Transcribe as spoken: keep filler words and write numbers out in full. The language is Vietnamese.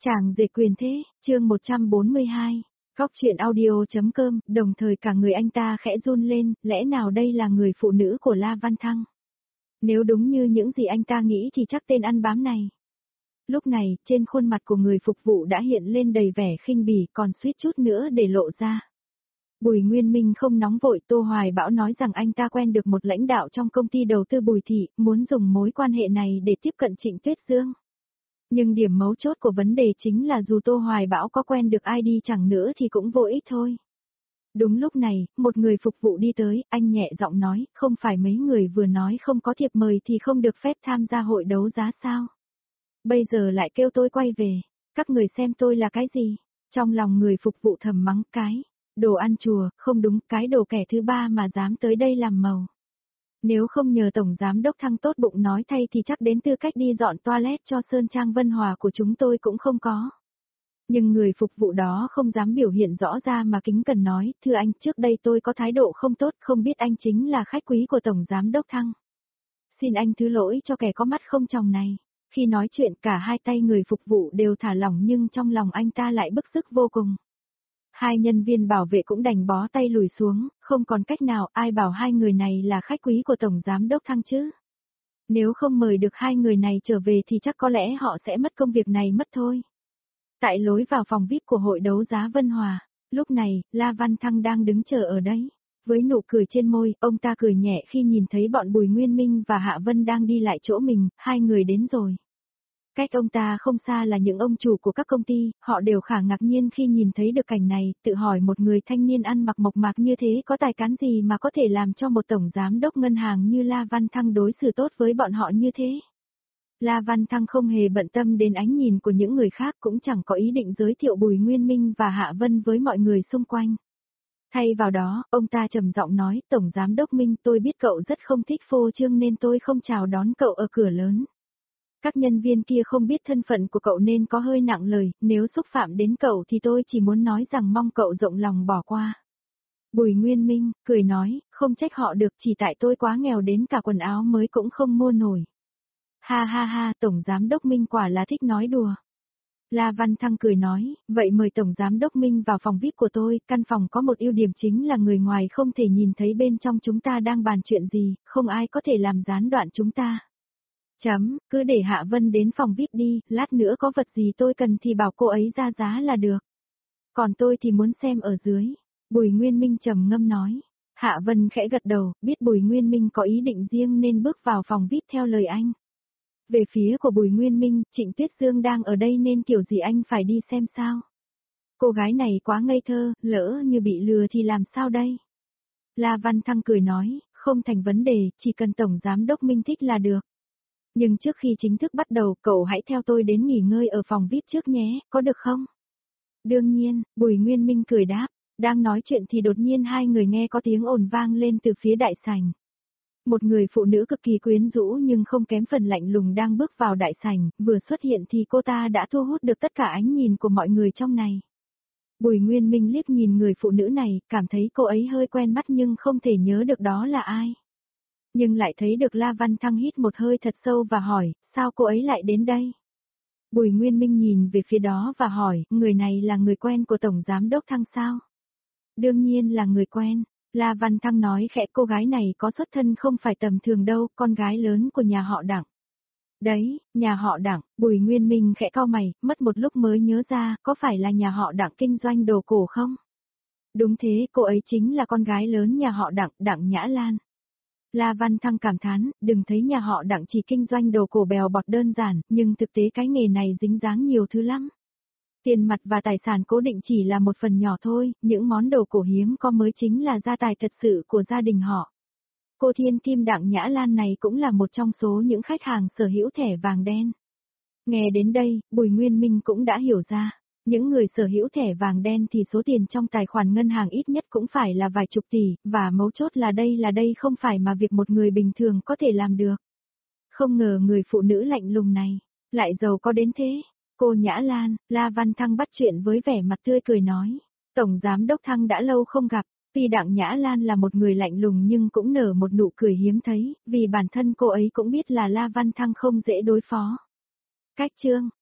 Chàng rể quyền thế, chương một trăm bốn mươi hai. Góc truyện audio.com, đồng thời cả người anh ta khẽ run lên, lẽ nào đây là người phụ nữ của La Văn Thăng? Nếu đúng như những gì anh ta nghĩ thì chắc tên ăn bám này. Lúc này, trên khuôn mặt của người phục vụ đã hiện lên đầy vẻ khinh bỉ, còn suýt chút nữa để lộ ra. Bùi Nguyên Minh không nóng vội, Tô Hoài Bão nói rằng anh ta quen được một lãnh đạo trong công ty đầu tư Bùi Thị, muốn dùng mối quan hệ này để tiếp cận Trịnh Tuyết Dương. Nhưng điểm mấu chốt của vấn đề chính là dù Tô Hoài Bão có quen được ai đi chẳng nữa thì cũng vô ích thôi. Đúng lúc này, một người phục vụ đi tới, anh nhẹ giọng nói, không phải mấy người vừa nói không có thiệp mời thì không được phép tham gia hội đấu giá sao? Bây giờ lại kêu tôi quay về, các người xem tôi là cái gì? Trong lòng người phục vụ thầm mắng cái, đồ ăn chùa, không đúng, cái đồ kẻ thứ ba mà dám tới đây làm màu. Nếu không nhờ Tổng Giám Đốc Thăng tốt bụng nói thay thì chắc đến tư cách đi dọn toilet cho Sơn Trang Vân Hòa của chúng tôi cũng không có. Nhưng người phục vụ đó không dám biểu hiện rõ ra mà kính cần nói, thưa anh, trước đây tôi có thái độ không tốt, không biết anh chính là khách quý của Tổng Giám Đốc Thăng. Xin anh thứ lỗi cho kẻ có mắt không tròng này. Khi nói chuyện cả hai tay người phục vụ đều thả lỏng nhưng trong lòng anh ta lại bức xúc vô cùng. Hai nhân viên bảo vệ cũng đành bó tay lùi xuống, không còn cách nào, ai bảo hai người này là khách quý của Tổng Giám Đốc Thăng chứ. Nếu không mời được hai người này trở về thì chắc có lẽ họ sẽ mất công việc này mất thôi. Tại lối vào phòng vi ai pi của hội đấu giá Vân Hòa, lúc này, La Văn Thăng đang đứng chờ ở đấy. Với nụ cười trên môi, ông ta cười nhẹ khi nhìn thấy bọn Bùi Nguyên Minh và Hạ Vân đang đi lại chỗ mình, hai người đến rồi. Cách ông ta không xa là những ông chủ của các công ty, họ đều khá ngạc nhiên khi nhìn thấy được cảnh này, tự hỏi một người thanh niên ăn mặc mộc mạc như thế có tài cán gì mà có thể làm cho một tổng giám đốc ngân hàng như La Văn Thăng đối xử tốt với bọn họ như thế. La Văn Thăng không hề bận tâm đến ánh nhìn của những người khác, cũng chẳng có ý định giới thiệu Bùi Nguyên Minh và Hạ Vân với mọi người xung quanh. Thay vào đó, ông ta trầm giọng nói, Tổng Giám Đốc Minh, tôi biết cậu rất không thích phô trương nên tôi không chào đón cậu ở cửa lớn. Các nhân viên kia không biết thân phận của cậu nên có hơi nặng lời, nếu xúc phạm đến cậu thì tôi chỉ muốn nói rằng mong cậu rộng lòng bỏ qua. Bùi Nguyên Minh, cười nói, không trách họ được, chỉ tại tôi quá nghèo đến cả quần áo mới cũng không mua nổi. Ha ha ha, Tổng Giám Đốc Minh quả là thích nói đùa. La Văn Thăng cười nói, vậy mời Tổng Giám Đốc Minh vào phòng vi ai pi của tôi, căn phòng có một ưu điểm chính là người ngoài không thể nhìn thấy bên trong chúng ta đang bàn chuyện gì, không ai có thể làm gián đoạn chúng ta. Chấm, cứ để Hạ Vân đến phòng vi ai pi đi, lát nữa có vật gì tôi cần thì bảo cô ấy ra giá là được. Còn tôi thì muốn xem ở dưới. Bùi Nguyên Minh trầm ngâm nói. Hạ Vân khẽ gật đầu, biết Bùi Nguyên Minh có ý định riêng nên bước vào phòng vi ai pi theo lời anh. Về phía của Bùi Nguyên Minh, Trịnh Tuyết Dương đang ở đây nên kiểu gì anh phải đi xem sao. Cô gái này quá ngây thơ, lỡ như bị lừa thì làm sao đây? La Văn Thăng cười nói, không thành vấn đề, chỉ cần Tổng Giám Đốc Minh thích là được. Nhưng trước khi chính thức bắt đầu, cậu hãy theo tôi đến nghỉ ngơi ở phòng vi ai pi trước nhé, có được không? Đương nhiên, Bùi Nguyên Minh cười đáp, đang nói chuyện thì đột nhiên hai người nghe có tiếng ồn vang lên từ phía đại sảnh. Một người phụ nữ cực kỳ quyến rũ nhưng không kém phần lạnh lùng đang bước vào đại sảnh, vừa xuất hiện thì cô ta đã thu hút được tất cả ánh nhìn của mọi người trong này. Bùi Nguyên Minh liếc nhìn người phụ nữ này, cảm thấy cô ấy hơi quen mắt nhưng không thể nhớ được đó là ai. Nhưng lại thấy được La Văn Thăng hít một hơi thật sâu và hỏi, sao cô ấy lại đến đây? Bùi Nguyên Minh nhìn về phía đó và hỏi, người này là người quen của Tổng Giám Đốc Thăng sao? Đương nhiên là người quen. La Văn Thăng nói khẽ, cô gái này có xuất thân không phải tầm thường đâu, con gái lớn của nhà họ Đặng. Đấy, nhà họ Đặng, Bùi Nguyên Minh khẽ cau mày, mất một lúc mới nhớ ra, có phải là nhà họ Đặng kinh doanh đồ cổ không? Đúng thế, cô ấy chính là con gái lớn nhà họ Đặng, Đặng Nhã Lan. La Văn Thăng cảm thán, đừng thấy nhà họ Đặng chỉ kinh doanh đồ cổ bèo bọt đơn giản, nhưng thực tế cái nghề này dính dáng nhiều thứ lắm. Tiền mặt và tài sản cố định chỉ là một phần nhỏ thôi, những món đồ cổ hiếm có mới chính là gia tài thật sự của gia đình họ. Cô thiên kim Đặng Nhã Lan này cũng là một trong số những khách hàng sở hữu thẻ vàng đen. Nghe đến đây, Bùi Nguyên Minh cũng đã hiểu ra, những người sở hữu thẻ vàng đen thì số tiền trong tài khoản ngân hàng ít nhất cũng phải là vài chục tỷ, và mấu chốt là đây là đây không phải mà việc một người bình thường có thể làm được. Không ngờ người phụ nữ lạnh lùng này, lại giàu có đến thế. Cô Nhã Lan, La Văn Thăng bắt chuyện với vẻ mặt tươi cười nói. Tổng Giám Đốc Thăng đã lâu không gặp, tuy Đặng Nhã Lan là một người lạnh lùng nhưng cũng nở một nụ cười hiếm thấy, vì bản thân cô ấy cũng biết là La Văn Thăng không dễ đối phó. Cách chương,